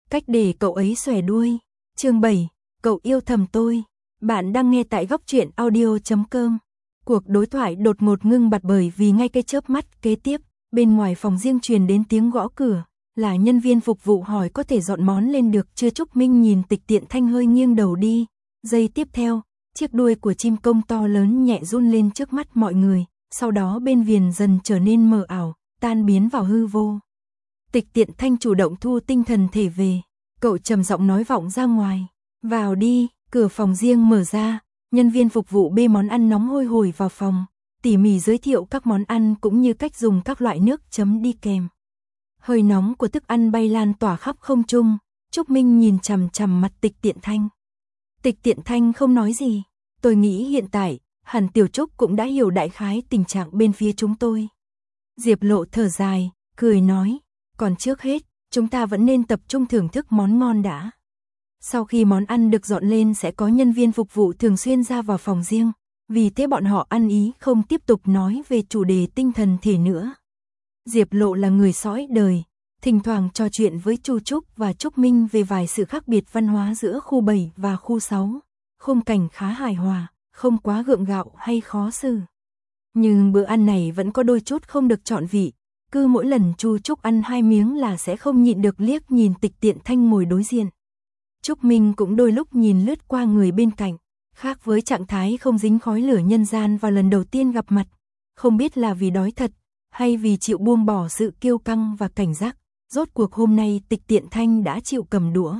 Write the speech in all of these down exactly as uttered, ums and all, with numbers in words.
cách để cậu ấy xòe đuôi. Chương bảy, cậu yêu thầm tôi. Bạn đang nghe tại góc truyện audio chấm com. Cuộc đối thoại đột ngột ngưng bặt bởi vì ngay cái chớp mắt kế tiếp, bên ngoài phòng riêng truyền đến tiếng gõ cửa, là nhân viên phục vụ hỏi có thể dọn món lên được chưa. Trúc Minh nhìn Tịch Tiện Thanh hơi nghiêng đầu đi. Giây tiếp theo, chiếc đuôi của chim công to lớn nhẹ run lên trước mắt mọi người, sau đó bên viền dần trở nên mờ ảo, tan biến vào hư vô. Tịch Tiện Thanh chủ động thu tinh thần thể về, cậu trầm giọng nói vọng ra ngoài, vào đi. Cửa phòng riêng mở ra, nhân viên phục vụ bê món ăn nóng hôi hổi vào phòng, tỉ mỉ giới thiệu các món ăn cũng như cách dùng các loại nước chấm đi kèm. Hơi nóng của thức ăn bay lan tỏa khắp không trung, Trúc Minh nhìn chằm chằm mặt Tịch Tiện Thanh. Tịch Tiện Thanh không nói gì, tôi nghĩ hiện tại, hẳn Tiểu Trúc cũng đã hiểu đại khái tình trạng bên phía chúng tôi. Diệp Lộ thở dài, cười nói, còn trước hết, chúng ta vẫn nên tập trung thưởng thức món ngon đã. Sau khi món ăn được dọn lên sẽ có nhân viên phục vụ thường xuyên ra vào phòng riêng, vì thế bọn họ ăn ý không tiếp tục nói về chủ đề tinh thần thể nữa. Diệp Lộ là người sõi đời, thỉnh thoảng trò chuyện với Chu Trúc và Trúc Minh về vài sự khác biệt văn hóa giữa khu bảy và khu sáu, khung cảnh khá hài hòa, không quá gượng gạo hay khó xử. Nhưng bữa ăn này vẫn có đôi chút không được trọn vị, cứ mỗi lần Chu Trúc ăn hai miếng là sẽ không nhịn được liếc nhìn Tịch Tiện Thanh ngồi đối diện. Trúc Minh cũng đôi lúc nhìn lướt qua người bên cạnh, khác với trạng thái không dính khói lửa nhân gian vào lần đầu tiên gặp mặt, không biết là vì đói thật, hay vì chịu buông bỏ sự kiêu căng và cảnh giác, rốt cuộc hôm nay Tịch Tiện Thanh đã chịu cầm đũa.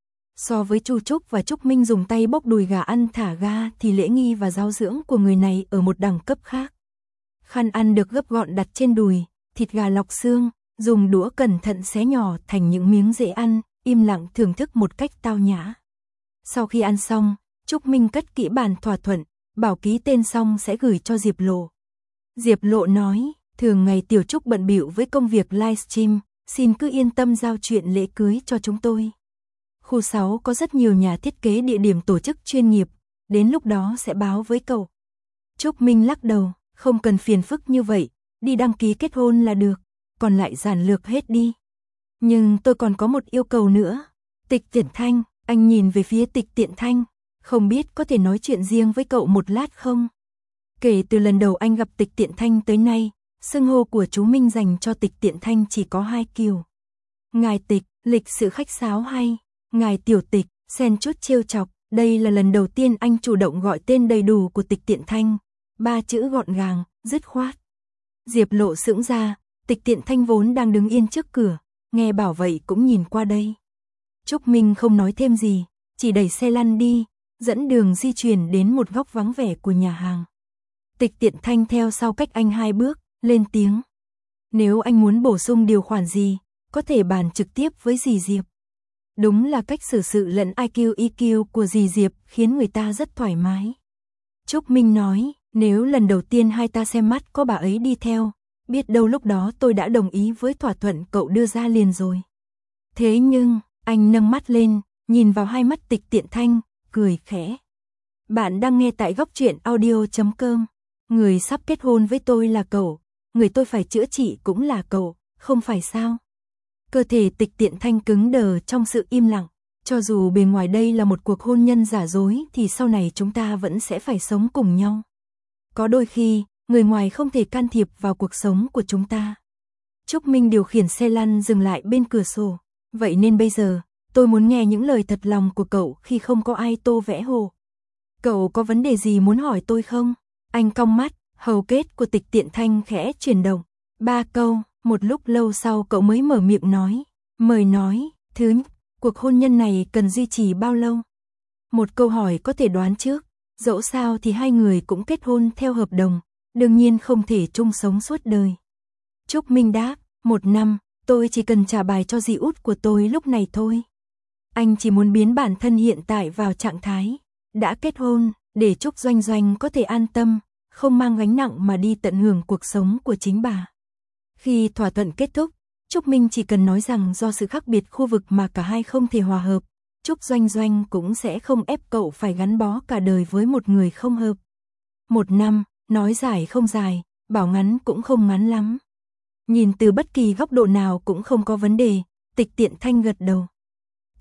So với Chu Trúc và Trúc Minh dùng tay bốc đùi gà ăn thả ga thì lễ nghi và giáo dưỡng của người này ở một đẳng cấp khác. Khăn ăn được gấp gọn đặt trên đùi, thịt gà lọc xương, dùng đũa cẩn thận xé nhỏ thành những miếng dễ ăn, im lặng thưởng thức một cách tao nhã. Sau khi ăn xong, Trúc Minh cất kỹ bản thỏa thuận, bảo ký tên xong sẽ gửi cho Diệp Lộ. Diệp Lộ nói, thường ngày Tiểu Trúc bận bịu với công việc livestream, xin cứ yên tâm giao chuyện lễ cưới cho chúng tôi. Khu sáu có rất nhiều nhà thiết kế địa điểm tổ chức chuyên nghiệp, đến lúc đó sẽ báo với cậu. Trúc Minh lắc đầu, không cần phiền phức như vậy, đi đăng ký kết hôn là được, còn lại giản lược hết đi. Nhưng tôi còn có một yêu cầu nữa. Tịch Tiện Thanh, anh nhìn về phía Tịch Tiện Thanh, không biết có thể nói chuyện riêng với cậu một lát không? Kể từ lần đầu anh gặp Tịch Tiện Thanh tới nay, xưng hô của chú Minh dành cho Tịch Tiện Thanh chỉ có hai kiểu. Ngài Tịch, lịch sự khách sáo hay, ngài Tiểu Tịch, xen chút trêu chọc. Đây là lần đầu tiên anh chủ động gọi tên đầy đủ của Tịch Tiện Thanh, ba chữ gọn gàng, dứt khoát. Diệp Lộ sững ra, Tịch Tiện Thanh vốn đang đứng yên trước cửa, nghe bảo vậy cũng nhìn qua đây. Trúc Minh không nói thêm gì, chỉ đẩy xe lăn đi, dẫn đường di chuyển đến một góc vắng vẻ của nhà hàng. Tịch Tiện Thanh theo sau cách anh hai bước, lên tiếng. Nếu anh muốn bổ sung điều khoản gì, có thể bàn trực tiếp với dì Diệp. Đúng là cách xử sự lẫn i kiu e kiu của dì Diệp khiến người ta rất thoải mái. Trúc Minh nói, nếu lần đầu tiên hai ta xem mắt có bà ấy đi theo, biết đâu lúc đó tôi đã đồng ý với thỏa thuận cậu đưa ra liền rồi. Thế nhưng, anh nâng mắt lên, nhìn vào hai mắt Tịch Tiện Thanh, cười khẽ. Bạn đang nghe tại góc truyện audio chấm com. Người sắp kết hôn với tôi là cậu, người tôi phải chữa trị cũng là cậu, không phải sao? Cơ thể Tịch Tiện Thanh cứng đờ trong sự im lặng. Cho dù bề ngoài đây là một cuộc hôn nhân giả dối thì sau này chúng ta vẫn sẽ phải sống cùng nhau. Có đôi khi, người ngoài không thể can thiệp vào cuộc sống của chúng ta. Trúc Minh điều khiển xe lăn dừng lại bên cửa sổ. Vậy nên bây giờ, tôi muốn nghe những lời thật lòng của cậu khi không có ai tô vẽ hồ. Cậu có vấn đề gì muốn hỏi tôi không? Anh cong mắt, hầu kết của Tịch Tiện Thanh khẽ chuyển động. Ba câu, một lúc lâu sau cậu mới mở miệng nói. Mời nói, thứ nhất, cuộc hôn nhân này cần duy trì bao lâu? Một câu hỏi có thể đoán trước, dẫu sao thì hai người cũng kết hôn theo hợp đồng, đương nhiên không thể chung sống suốt đời. Trúc Minh đáp, một năm, tôi chỉ cần trả bài cho dì út của tôi lúc này thôi. Anh chỉ muốn biến bản thân hiện tại vào trạng thái đã kết hôn, để Trúc Doanh Doanh có thể an tâm, không mang gánh nặng mà đi tận hưởng cuộc sống của chính bà. Khi thỏa thuận kết thúc, Trúc Minh chỉ cần nói rằng do sự khác biệt khu vực mà cả hai không thể hòa hợp, Trúc Doanh Doanh cũng sẽ không ép cậu phải gắn bó cả đời với một người không hợp. Một năm, nói dài không dài, bảo ngắn cũng không ngắn lắm. Nhìn từ bất kỳ góc độ nào cũng không có vấn đề, Tịch Tiện Thanh gật đầu.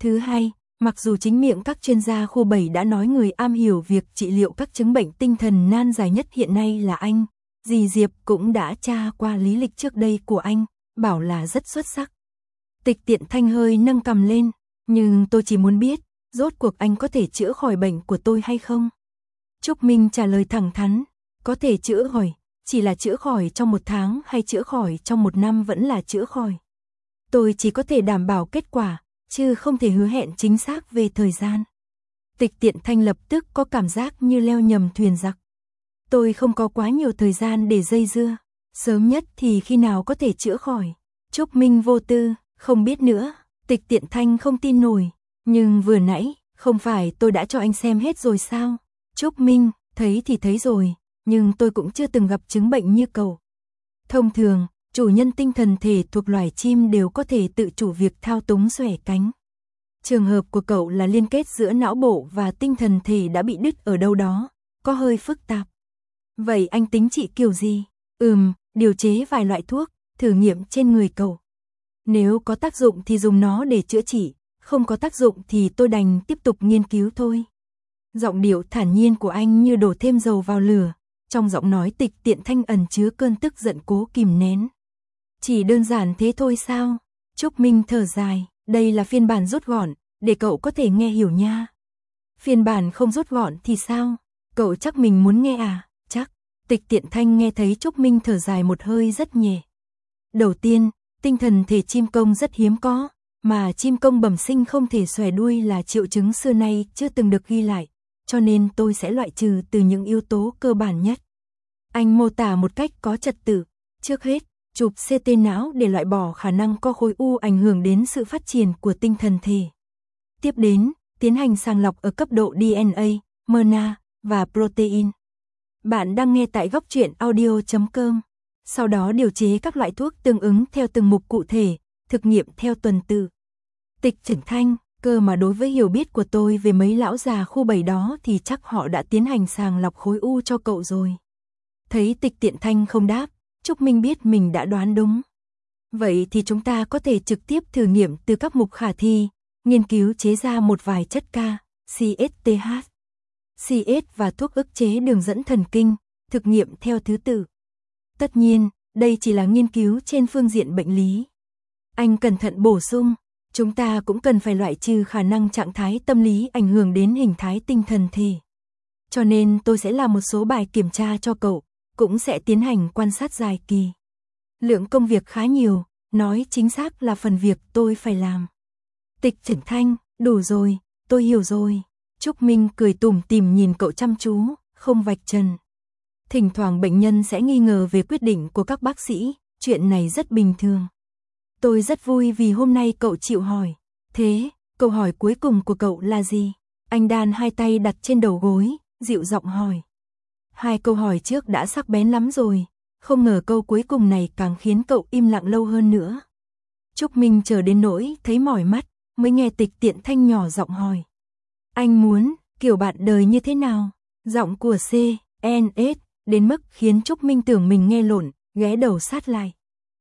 Thứ hai, mặc dù chính miệng các chuyên gia khu bảy đã nói người am hiểu việc trị liệu các chứng bệnh tinh thần nan giải nhất hiện nay là anh, dì Diệp cũng đã tra qua lý lịch trước đây của anh, bảo là rất xuất sắc. Tịch Tiện Thanh hơi nâng cằm lên, nhưng tôi chỉ muốn biết, rốt cuộc anh có thể chữa khỏi bệnh của tôi hay không? Trúc Minh trả lời thẳng thắn, có thể chữa khỏi, chỉ là chữa khỏi trong một tháng hay chữa khỏi trong một năm vẫn là chữa khỏi. Tôi chỉ có thể đảm bảo kết quả, chứ không thể hứa hẹn chính xác về thời gian. Tịch Tiện Thanh lập tức có cảm giác như leo nhầm thuyền giặc. Tôi không có quá nhiều thời gian để dây dưa, sớm nhất thì khi nào có thể chữa khỏi. Trúc Minh vô tư, không biết nữa. Tịch Tiện Thanh không tin nổi, nhưng vừa nãy, không phải tôi đã cho anh xem hết rồi sao? Trúc Minh, thấy thì thấy rồi, nhưng tôi cũng chưa từng gặp chứng bệnh như cậu. Thông thường, chủ nhân tinh thần thể thuộc loài chim đều có thể tự chủ việc thao túng xòe cánh. Trường hợp của cậu là liên kết giữa não bộ và tinh thần thể đã bị đứt ở đâu đó, có hơi phức tạp. Vậy anh tính trị kiểu gì? Ừm, điều chế vài loại thuốc, thử nghiệm trên người cậu. Nếu có tác dụng thì dùng nó để chữa trị, không có tác dụng thì tôi đành tiếp tục nghiên cứu thôi. Giọng điệu thản nhiên của anh như đổ thêm dầu vào lửa, trong giọng nói Tịch Tiện Thanh ẩn chứa cơn tức giận cố kìm nén. Chỉ đơn giản thế thôi sao? Trúc Minh thở dài, đây là phiên bản rút gọn, để cậu có thể nghe hiểu nha. Phiên bản không rút gọn thì sao? Cậu chắc mình muốn nghe à? Chắc. Tịch Tiện Thanh nghe thấy Trúc Minh thở dài một hơi rất nhẹ. Đầu tiên, tinh thần thể chim công rất hiếm có, mà chim công bẩm sinh không thể xòe đuôi là triệu chứng xưa nay chưa từng được ghi lại, cho nên tôi sẽ loại trừ từ những yếu tố cơ bản nhất. Anh mô tả một cách có trật tự, trước hết, chụp xê tê não để loại bỏ khả năng có khối u ảnh hưởng đến sự phát triển của tinh thần thể. Tiếp đến, tiến hành sàng lọc ở cấp độ đê en a, em en a và protein. Bạn đang nghe tại góc truyện audio chấm com. Sau đó điều chế các loại thuốc tương ứng theo từng mục cụ thể, thực nghiệm theo tuần tự. Tịch Tiện Thanh, cơ mà đối với hiểu biết của tôi về mấy lão già khu bảy đó thì chắc họ đã tiến hành sàng lọc khối u cho cậu rồi. Thấy Tịch Tiện Thanh không đáp, Trúc Minh biết mình đã đoán đúng. Vậy thì chúng ta có thể trực tiếp thử nghiệm từ các mục khả thi, nghiên cứu chế ra một vài chất K, xê ét tê hát, xê ét và thuốc ức chế đường dẫn thần kinh, thực nghiệm theo thứ tự. Tất nhiên, đây chỉ là nghiên cứu trên phương diện bệnh lý. Anh cẩn thận bổ sung, chúng ta cũng cần phải loại trừ khả năng trạng thái tâm lý ảnh hưởng đến hình thái tinh thần thể. Cho nên tôi sẽ làm một số bài kiểm tra cho cậu, cũng sẽ tiến hành quan sát dài kỳ. Lượng công việc khá nhiều, nói chính xác là phần việc tôi phải làm. Tịch Tiện Thanh, đủ rồi, tôi hiểu rồi. Trúc Minh cười tủm tỉm nhìn cậu chăm chú, không vạch trần. Thỉnh thoảng bệnh nhân sẽ nghi ngờ về quyết định của các bác sĩ, chuyện này rất bình thường. Tôi rất vui vì hôm nay cậu chịu hỏi. Thế, câu hỏi cuối cùng của cậu là gì? Anh đan hai tay đặt trên đầu gối, dịu giọng hỏi. Hai câu hỏi trước đã sắc bén lắm rồi, không ngờ câu cuối cùng này càng khiến cậu im lặng lâu hơn nữa. Trúc Minh chờ đến nỗi thấy mỏi mắt, mới nghe Tịch Tiện Thanh nhỏ giọng hỏi. Anh muốn, kiểu bạn đời như thế nào? Giọng của C, N, S, đến mức khiến Trúc Minh tưởng mình nghe lộn, ghé đầu sát lại.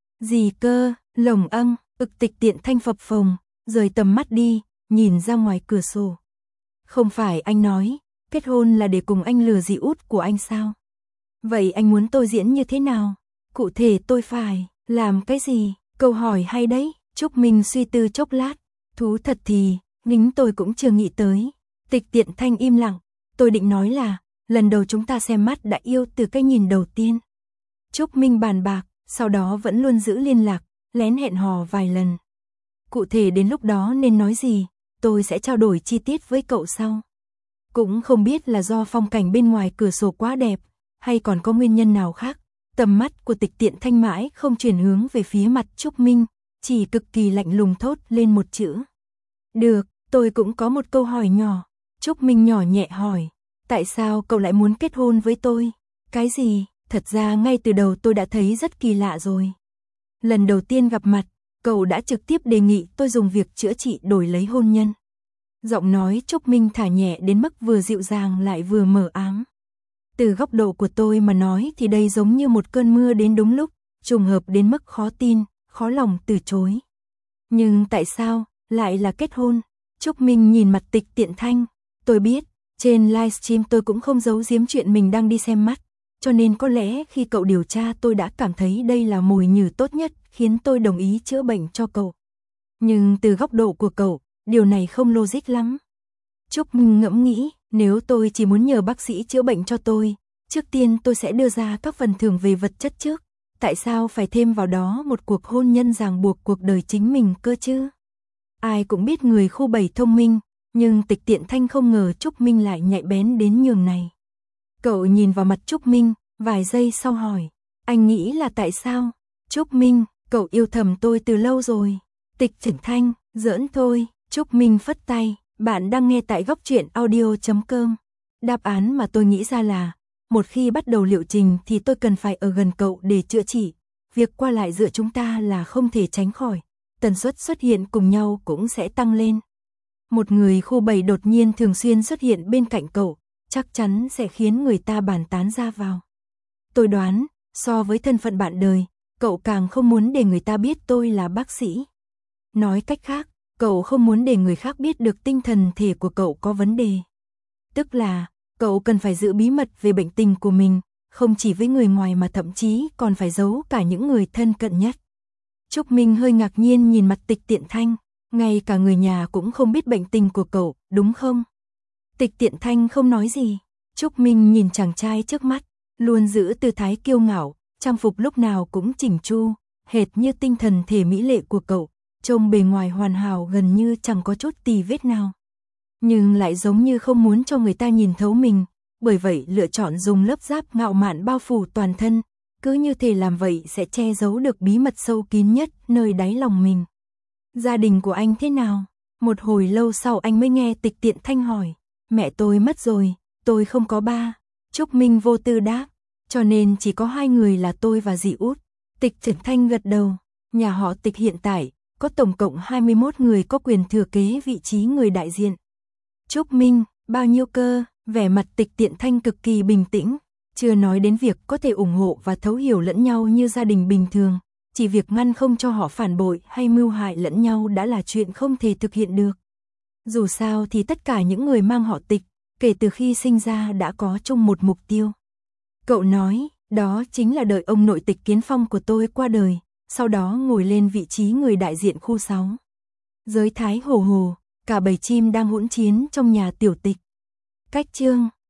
Gì cơ, lồng âng, ực Tịch Tiện Thanh phập phồng, rời tầm mắt đi, nhìn ra ngoài cửa sổ. Không phải anh nói, kết hôn là để cùng anh lừa dì út của anh sao? Vậy anh muốn tôi diễn như thế nào? Cụ thể tôi phải làm cái gì? Câu hỏi hay đấy. Trúc Minh suy tư chốc lát. Thú thật thì, nính tôi cũng chưa nghĩ tới. Tịch Tiện Thanh im lặng. Tôi định nói là, lần đầu chúng ta xem mắt đã yêu từ cái nhìn đầu tiên. Trúc Minh bàn bạc, sau đó vẫn luôn giữ liên lạc, lén hẹn hò vài lần. Cụ thể đến lúc đó nên nói gì, tôi sẽ trao đổi chi tiết với cậu sau. Cũng không biết là do phong cảnh bên ngoài cửa sổ quá đẹp, hay còn có nguyên nhân nào khác. Tầm mắt của Tịch Tiện Thanh mãi không chuyển hướng về phía mặt Trúc Minh, chỉ cực kỳ lạnh lùng thốt lên một chữ. Được, tôi cũng có một câu hỏi nhỏ. Trúc Minh nhỏ nhẹ hỏi, tại sao cậu lại muốn kết hôn với tôi? Cái gì? Thật ra ngay từ đầu tôi đã thấy rất kỳ lạ rồi. Lần đầu tiên gặp mặt, cậu đã trực tiếp đề nghị tôi dùng việc chữa trị đổi lấy hôn nhân. Giọng nói Trúc Minh thả nhẹ đến mức vừa dịu dàng lại vừa mờ ám. Từ góc độ của tôi mà nói thì đây giống như một cơn mưa đến đúng lúc, trùng hợp đến mức khó tin, khó lòng từ chối. Nhưng tại sao lại là kết hôn? Trúc Minh nhìn mặt Tịch Tiện Thanh, tôi biết, trên livestream tôi cũng không giấu giếm chuyện mình đang đi xem mắt, cho nên có lẽ khi cậu điều tra tôi đã cảm thấy đây là mồi nhử tốt nhất khiến tôi đồng ý chữa bệnh cho cậu. Nhưng từ góc độ của cậu, điều này không logic lắm. Trúc Minh ngẫm nghĩ, nếu tôi chỉ muốn nhờ bác sĩ chữa bệnh cho tôi, trước tiên tôi sẽ đưa ra các phần thưởng về vật chất trước, tại sao phải thêm vào đó một cuộc hôn nhân ràng buộc cuộc đời chính mình cơ chứ? Ai cũng biết người khu bảy thông minh, nhưng Tịch Tiện Thanh không ngờ Trúc Minh lại nhạy bén đến nhường này. Cậu nhìn vào mặt Trúc Minh, vài giây sau hỏi, anh nghĩ là tại sao? Trúc Minh, cậu yêu thầm tôi từ lâu rồi. Tịch Tiện Thanh, giỡn thôi. Trúc Minh phất tay, bạn đang nghe tại góc truyện audio chấm com. Đáp án mà tôi nghĩ ra là, một khi bắt đầu liệu trình thì tôi cần phải ở gần cậu để chữa trị. Việc qua lại giữa chúng ta là không thể tránh khỏi. Tần suất xuất hiện cùng nhau cũng sẽ tăng lên. Một người khu bảy đột nhiên thường xuyên xuất hiện bên cạnh cậu, chắc chắn sẽ khiến người ta bàn tán ra vào. Tôi đoán, so với thân phận bạn đời, cậu càng không muốn để người ta biết tôi là bác sĩ. Nói cách khác, cậu không muốn để người khác biết được tinh thần thể của cậu có vấn đề. Tức là, cậu cần phải giữ bí mật về bệnh tình của mình, không chỉ với người ngoài mà thậm chí còn phải giấu cả những người thân cận nhất. Trúc Minh hơi ngạc nhiên nhìn mặt Tịch Tiện Thanh, ngay cả người nhà cũng không biết bệnh tình của cậu, đúng không? Tịch Tiện Thanh không nói gì. Trúc Minh nhìn chàng trai trước mắt, luôn giữ tư thái kiêu ngạo, trang phục lúc nào cũng chỉnh chu, hệt như tinh thần thể mỹ lệ của cậu, trông bề ngoài hoàn hảo gần như chẳng có chút tì vết nào. Nhưng lại giống như không muốn cho người ta nhìn thấu mình, bởi vậy lựa chọn dùng lớp giáp ngạo mạn bao phủ toàn thân, cứ như thể làm vậy sẽ che giấu được bí mật sâu kín nhất nơi đáy lòng mình. Gia đình của anh thế nào? Một hồi lâu sau anh mới nghe Tịch Tiện Thanh hỏi. Mẹ tôi mất rồi, tôi không có ba. Trúc Minh vô tư đáp, cho nên chỉ có hai người là tôi và dì út. Tịch Tiện Thanh gật đầu. Nhà họ Tịch hiện tại có tổng cộng hai mươi mốt người có quyền thừa kế vị trí người đại diện. Trúc Minh, bao nhiêu cơ? Vẻ mặt Tịch Tiện Thanh cực kỳ bình tĩnh, chưa nói đến việc có thể ủng hộ và thấu hiểu lẫn nhau như gia đình bình thường, chỉ việc ngăn không cho họ phản bội hay mưu hại lẫn nhau đã là chuyện không thể thực hiện được. Dù sao thì tất cả những người mang họ Tịch, kể từ khi sinh ra đã có chung một mục tiêu. Cậu nói, đó chính là đợi ông nội Tịch Kiến Phong của tôi qua đời, sau đó ngồi lên vị trí người đại diện khu sáu. Giới Thái hồ hồ, cả bầy chim đang hỗn chiến trong nhà tiểu Tịch. Cách chương